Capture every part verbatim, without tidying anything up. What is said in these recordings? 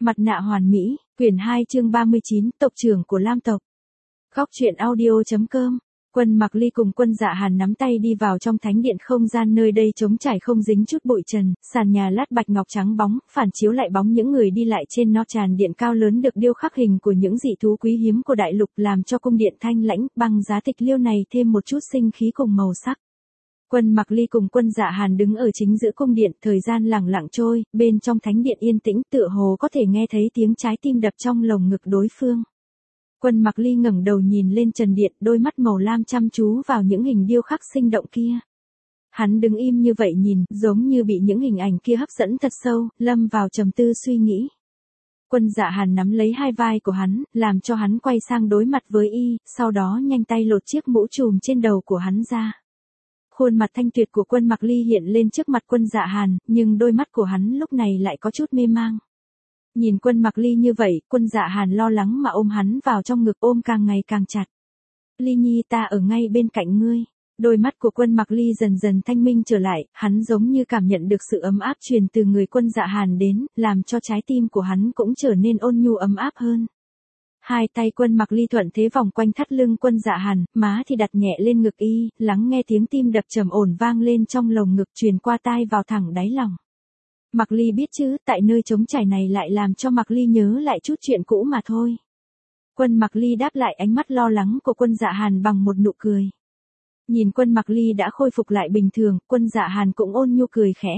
Mặt nạ hoàn mỹ, quyển hai chương ba mươi chín, tộc trưởng của Lam tộc. Góc truyện audio.com. Quân Mặc Ly cùng Quân Dạ Hàn nắm tay đi vào trong thánh điện, không gian nơi đây trống trải không dính chút bụi trần, sàn nhà lát bạch ngọc trắng bóng, phản chiếu lại bóng những người đi lại trên nó. Tràn điện cao lớn được điêu khắc hình của những dị thú quý hiếm của đại lục, làm cho cung điện thanh lãnh. Băng giá tịch liêu này thêm một chút sinh khí cùng màu sắc. Quân Mặc Ly cùng Quân Dạ Hàn đứng ở chính giữa cung điện, thời gian lẳng lặng trôi, bên trong thánh điện yên tĩnh, tựa hồ có thể nghe thấy tiếng trái tim đập trong lồng ngực đối phương. Quân Mặc Ly ngẩng đầu nhìn lên trần điện, đôi mắt màu lam chăm chú vào những hình điêu khắc sinh động kia. Hắn đứng im như vậy nhìn, giống như bị những hình ảnh kia hấp dẫn thật sâu, lâm vào trầm tư suy nghĩ. Quân Dạ Hàn nắm lấy hai vai của hắn, làm cho hắn quay sang đối mặt với y, sau đó nhanh tay lột chiếc mũ trùm trên đầu của hắn ra. Khuôn mặt thanh tuyệt của Quân Mặc Ly hiện lên trước mặt Quân Dạ Hàn, nhưng đôi mắt của hắn lúc này lại có chút mê mang. Nhìn Quân Mặc Ly như vậy, Quân Dạ Hàn lo lắng mà ôm hắn vào trong ngực, ôm càng ngày càng chặt. Ly Nhi, ta ở ngay bên cạnh ngươi. Đôi mắt của Quân Mặc Ly dần dần thanh minh trở lại, hắn giống như cảm nhận được sự ấm áp truyền từ người Quân Dạ Hàn đến, làm cho trái tim của hắn cũng trở nên ôn nhu ấm áp hơn. Hai tay Quân Mặc Ly thuận thế vòng quanh thắt lưng Quân Dạ Hàn, má thì đặt nhẹ lên ngực y, lắng nghe tiếng tim đập trầm ổn vang lên trong lồng ngực, truyền qua tai vào thẳng đáy lòng. Mặc Ly biết chứ, tại nơi trống trải này lại làm cho Mặc Ly nhớ lại chút chuyện cũ mà thôi. Quân Mặc Ly đáp lại ánh mắt lo lắng của Quân Dạ Hàn bằng một nụ cười. Nhìn Quân Mặc Ly đã khôi phục lại bình thường, Quân Dạ Hàn cũng ôn nhu cười khẽ.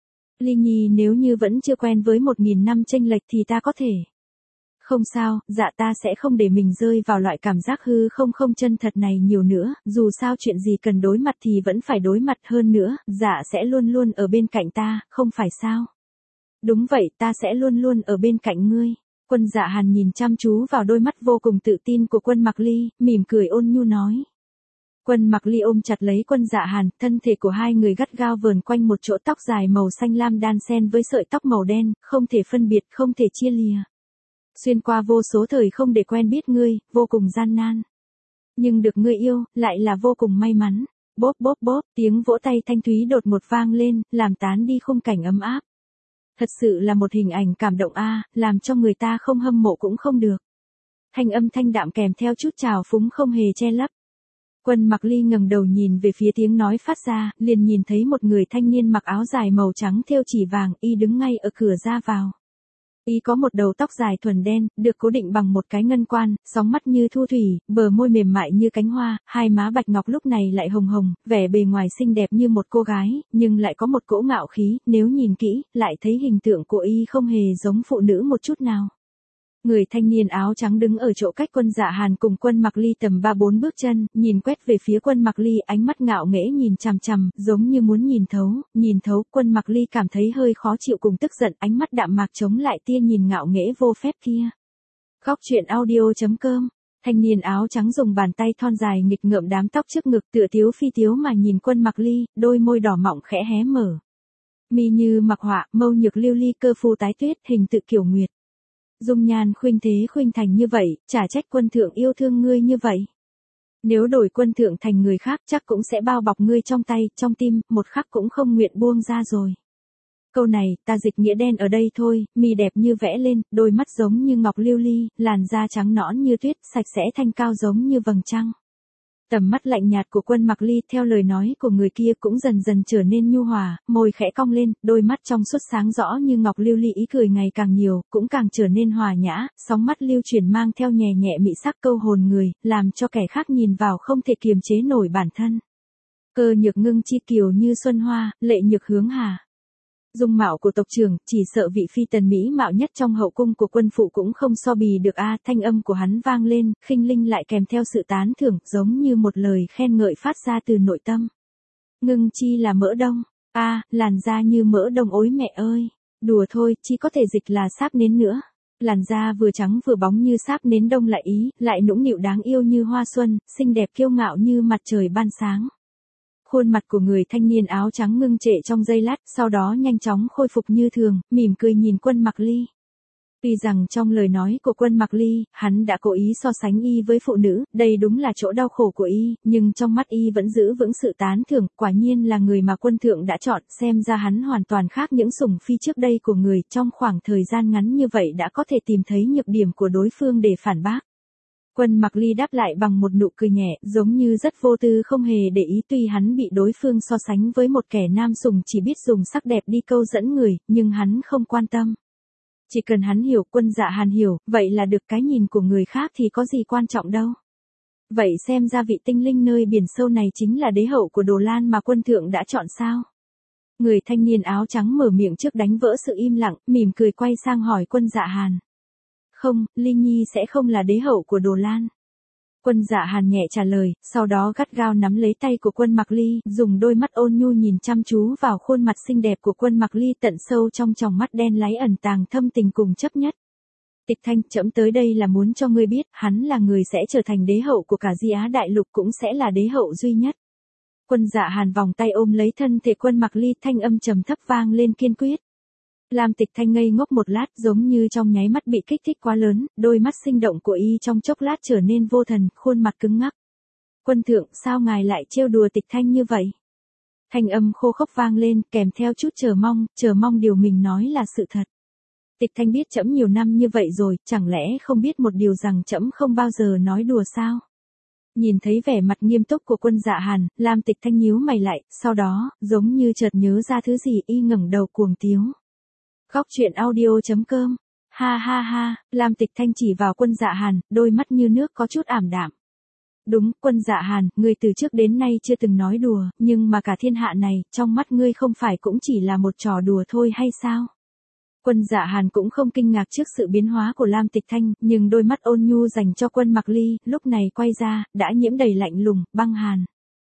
Ly Nhi, nếu như vẫn chưa quen với một nghìn năm chênh lệch thì ta có thể. Không sao, dạ ta sẽ không để mình rơi vào loại cảm giác hư không không chân thật này nhiều nữa, dù sao chuyện gì cần đối mặt thì vẫn phải đối mặt, hơn nữa, dạ sẽ luôn luôn ở bên cạnh ta, không phải sao? Đúng vậy, ta sẽ luôn luôn ở bên cạnh ngươi. Quân Dạ Hàn nhìn chăm chú vào đôi mắt vô cùng tự tin của Quân Mặc Ly, mỉm cười ôn nhu nói. Quân Mặc Ly ôm chặt lấy Quân Dạ Hàn, thân thể của hai người gắt gao vờn quanh một chỗ tóc dài màu xanh lam đan xen với sợi tóc màu đen, không thể phân biệt, không thể chia lìa. Xuyên qua vô số thời không để quen biết ngươi, vô cùng gian nan. Nhưng được ngươi yêu, lại là vô cùng may mắn. Bốp bốp bốp, tiếng vỗ tay thanh thúy đột ngột vang lên, làm tán đi khung cảnh ấm áp. Thật sự là một hình ảnh cảm động a, làm cho người ta không hâm mộ cũng không được. Thanh âm thanh đạm kèm theo chút trào phúng không hề che lấp. Quân Mặc Ly ngẩng đầu nhìn về phía tiếng nói phát ra, liền nhìn thấy một người thanh niên mặc áo dài màu trắng thêu chỉ vàng, y đứng ngay ở cửa ra vào. Y có một đầu tóc dài thuần đen, được cố định bằng một cái ngân quan, sóng mắt như thu thủy, bờ môi mềm mại như cánh hoa, hai má bạch ngọc lúc này lại hồng hồng, vẻ bề ngoài xinh đẹp như một cô gái, nhưng lại có một cỗ ngạo khí, nếu nhìn kỹ, lại thấy hình tượng của y không hề giống phụ nữ một chút nào. Người thanh niên áo trắng đứng ở chỗ cách Quân Dạ Hàn cùng Quân Mặc Ly tầm ba bốn bước chân, nhìn quét về phía Quân Mặc Ly, ánh mắt ngạo nghễ nhìn chằm chằm, giống như muốn nhìn thấu, nhìn thấu. Quân Mặc Ly cảm thấy hơi khó chịu cùng tức giận, ánh mắt đạm mạc chống lại tia nhìn ngạo nghễ vô phép kia. Góc truyện audio.com. Thanh niên áo trắng dùng bàn tay thon dài nghịch ngợm đám tóc trước ngực, tựa tiếu phi tiếu mà nhìn Quân Mặc Ly, đôi môi đỏ mọng khẽ hé mở. Mi như mặc họa, mâu nhược lưu ly, cơ phu tái tuyết, hình tự kiểu nguyệt. Dung nhan khuynh thế khuynh thành như vậy, chả trách quân thượng yêu thương ngươi như vậy. Nếu đổi quân thượng thành người khác chắc cũng sẽ bao bọc ngươi trong tay, trong tim, một khắc cũng không nguyện buông ra rồi. Câu này, ta dịch nghĩa đen ở đây thôi, mi đẹp như vẽ lên, đôi mắt giống như ngọc lưu ly, làn da trắng nõn như tuyết, sạch sẽ thanh cao giống như vầng trăng. Tầm mắt lạnh nhạt của Quân Mặc Ly theo lời nói của người kia cũng dần dần trở nên nhu hòa, môi khẽ cong lên, đôi mắt trong suốt sáng rõ như ngọc lưu ly, ý cười ngày càng nhiều, cũng càng trở nên hòa nhã, sóng mắt lưu chuyển mang theo nhẹ nhẹ mị sắc câu hồn người, làm cho kẻ khác nhìn vào không thể kiềm chế nổi bản thân. Cơ nhược ngưng chi kiều như xuân hoa, lệ nhược hướng hà. Dung mạo của tộc trưởng, chỉ sợ vị phi tần mỹ mạo nhất trong hậu cung của quân phụ cũng không so bì được a. Thanh âm của hắn vang lên, khinh linh lại kèm theo sự tán thưởng, giống như một lời khen ngợi phát ra từ nội tâm. Ngưng chi là mỡ đông, a, làn da như mỡ đông, ối mẹ ơi, đùa thôi, chỉ có thể dịch là sáp nến nữa. Làn da vừa trắng vừa bóng như sáp nến đông lại ý, lại nũng nịu đáng yêu như hoa xuân, xinh đẹp kiêu ngạo như mặt trời ban sáng. Khuôn mặt của người thanh niên áo trắng ngưng trệ trong giây lát, sau đó nhanh chóng khôi phục như thường, mỉm cười nhìn Quân Mặc Ly. Tuy rằng trong lời nói của Quân Mặc Ly, hắn đã cố ý so sánh y với phụ nữ, đây đúng là chỗ đau khổ của y, nhưng trong mắt y vẫn giữ vững sự tán thưởng, quả nhiên là người mà quân thượng đã chọn, xem ra hắn hoàn toàn khác những sủng phi trước đây của người, trong khoảng thời gian ngắn như vậy đã có thể tìm thấy nhược điểm của đối phương để phản bác. Quân Mặc Ly đáp lại bằng một nụ cười nhẹ, giống như rất vô tư không hề để ý, tuy hắn bị đối phương so sánh với một kẻ nam sủng chỉ biết dùng sắc đẹp đi câu dẫn người, nhưng hắn không quan tâm. Chỉ cần hắn hiểu, Quân Dạ Hàn hiểu, vậy là được, cái nhìn của người khác thì có gì quan trọng đâu. Vậy xem ra vị tinh linh nơi biển sâu này chính là đế hậu của Đồ Lan mà quân thượng đã chọn sao? Người thanh niên áo trắng mở miệng trước đánh vỡ sự im lặng, mỉm cười quay sang hỏi Quân Dạ Hàn. Không, Ly Nhi sẽ không là đế hậu của Đồ Lan. Quân Dạ Hàn nhẹ trả lời, sau đó gắt gao nắm lấy tay của Quân Mặc Ly, dùng đôi mắt ôn nhu nhìn chăm chú vào khuôn mặt xinh đẹp của Quân Mặc Ly, tận sâu trong tròng mắt đen láy ẩn tàng thâm tình cùng chấp nhất. Tịch Thanh, trẫm tới đây là muốn cho ngươi biết, hắn là người sẽ trở thành đế hậu của cả Di Á Đại Lục, cũng sẽ là đế hậu duy nhất. Quân Dạ Hàn vòng tay ôm lấy thân thể Quân Mặc Ly, thanh âm trầm thấp vang lên kiên quyết. Lam Tịch Thanh ngây ngốc một lát, giống như trong nháy mắt bị kích thích quá lớn, đôi mắt sinh động của y trong chốc lát trở nên vô thần, khuôn mặt cứng ngắc. Quân thượng, sao ngài lại trêu đùa Tịch Thanh như vậy? Thanh âm khô khốc vang lên, kèm theo chút chờ mong, chờ mong điều mình nói là sự thật. Tịch Thanh biết trẫm nhiều năm như vậy rồi, chẳng lẽ không biết một điều rằng trẫm không bao giờ nói đùa sao? Nhìn thấy vẻ mặt nghiêm túc của Quân Dạ Hàn, Lam Tịch Thanh nhíu mày lại, sau đó, giống như chợt nhớ ra thứ gì, y ngẩng đầu cuồng tiếu. Góc truyện audio chấm com. Ha ha ha, Lam Tịch Thanh chỉ vào Quân Dạ Hàn, đôi mắt như nước có chút ảm đạm. Đúng, Quân Dạ Hàn, ngươi từ trước đến nay chưa từng nói đùa, nhưng mà cả thiên hạ này, trong mắt ngươi không phải cũng chỉ là một trò đùa thôi hay sao? Quân Dạ Hàn cũng không kinh ngạc trước sự biến hóa của Lam Tịch Thanh, nhưng đôi mắt ôn nhu dành cho Quân Mặc Ly, lúc này quay ra, đã nhiễm đầy lạnh lùng, băng hàn.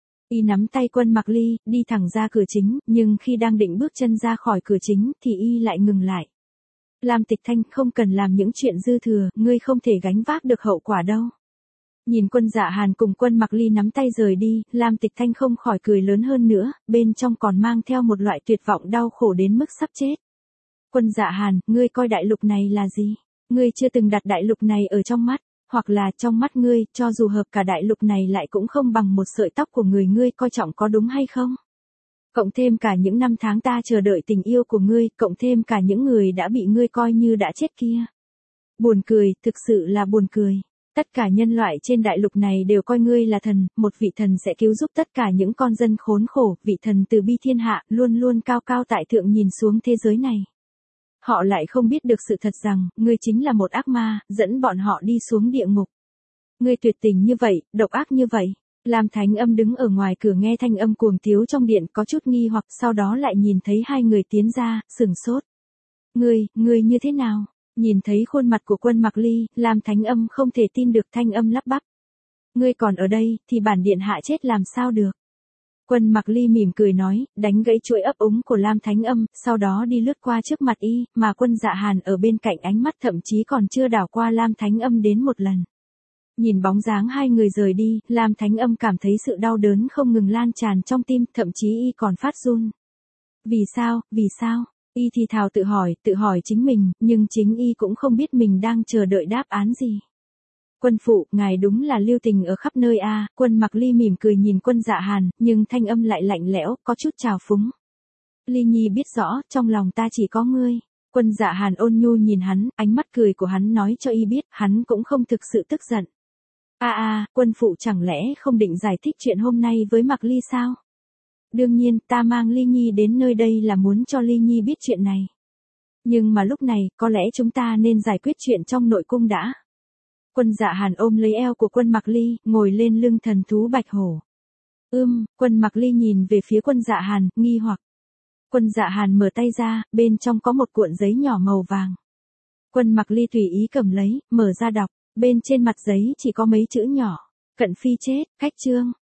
Y nắm tay Quân Mặc Ly, đi thẳng ra cửa chính, nhưng khi đang định bước chân ra khỏi cửa chính, thì y lại ngừng lại. Lam Tịch Thanh, không cần làm những chuyện dư thừa, ngươi không thể gánh vác được hậu quả đâu. Nhìn Quân Dạ Hàn cùng Quân Mặc Ly nắm tay rời đi, Lam Tịch Thanh không khỏi cười lớn hơn nữa, bên trong còn mang theo một loại tuyệt vọng đau khổ đến mức sắp chết. Quân Dạ Hàn, ngươi coi đại lục này là gì? Ngươi chưa từng đặt đại lục này ở trong mắt. Hoặc là trong mắt ngươi, cho dù hợp cả đại lục này lại cũng không bằng một sợi tóc của người ngươi coi trọng, có đúng hay không? Cộng thêm cả những năm tháng ta chờ đợi tình yêu của ngươi, cộng thêm cả những người đã bị ngươi coi như đã chết kia. Buồn cười, thực sự là buồn cười. Tất cả nhân loại trên đại lục này đều coi ngươi là thần, một vị thần sẽ cứu giúp tất cả những con dân khốn khổ, vị thần từ bi thiên hạ, luôn luôn cao cao tại thượng nhìn xuống thế giới này. Họ lại không biết được sự thật rằng, ngươi chính là một ác ma, dẫn bọn họ đi xuống địa ngục. Ngươi tuyệt tình như vậy, độc ác như vậy. Lam Thánh Âm đứng ở ngoài cửa nghe thanh âm cuồng tiếu trong điện, có chút nghi hoặc, sau đó lại nhìn thấy hai người tiến ra, sửng sốt. Ngươi, ngươi như thế nào? Nhìn thấy khuôn mặt của Quân Mặc Ly, Lam Thánh Âm không thể tin được, thanh âm lắp bắp. Ngươi còn ở đây, thì bản điện hạ chết làm sao được? Quân Mặc Ly mỉm cười nói, đánh gãy chuỗi ấp úng của Lam Thánh Âm, sau đó đi lướt qua trước mặt y, mà Quân Dạ Hàn ở bên cạnh ánh mắt thậm chí còn chưa đảo qua Lam Thánh Âm đến một lần. Nhìn bóng dáng hai người rời đi, Lam Thánh Âm cảm thấy sự đau đớn không ngừng lan tràn trong tim, thậm chí y còn phát run. Vì sao, vì sao? Y thì thào tự hỏi, tự hỏi chính mình, nhưng chính y cũng không biết mình đang chờ đợi đáp án gì. Quân phụ, ngài đúng là lưu tình ở khắp nơi a. À. Quân Mặc Ly mỉm cười nhìn Quân Dạ Hàn, nhưng thanh âm lại lạnh lẽo, có chút trào phúng. Ly Nhi biết rõ, trong lòng ta chỉ có ngươi. Quân Dạ Hàn ôn nhu nhìn hắn, ánh mắt cười của hắn nói cho y biết, hắn cũng không thực sự tức giận. A à, a, à, quân phụ chẳng lẽ không định giải thích chuyện hôm nay với Mặc Ly sao? Đương nhiên, ta mang Ly Nhi đến nơi đây là muốn cho Ly Nhi biết chuyện này. Nhưng mà lúc này, có lẽ chúng ta nên giải quyết chuyện trong nội cung đã. Quân Dạ Hàn ôm lấy eo của Quân Mặc Ly, ngồi lên lưng thần thú bạch hổ. Ưm, Quân Mặc Ly nhìn về phía Quân Dạ Hàn, nghi hoặc. Quân Dạ Hàn mở tay ra, bên trong có một cuộn giấy nhỏ màu vàng. Quân Mặc Ly tùy ý cầm lấy, mở ra đọc, bên trên mặt giấy chỉ có mấy chữ nhỏ. Cận phi chết, khách chương.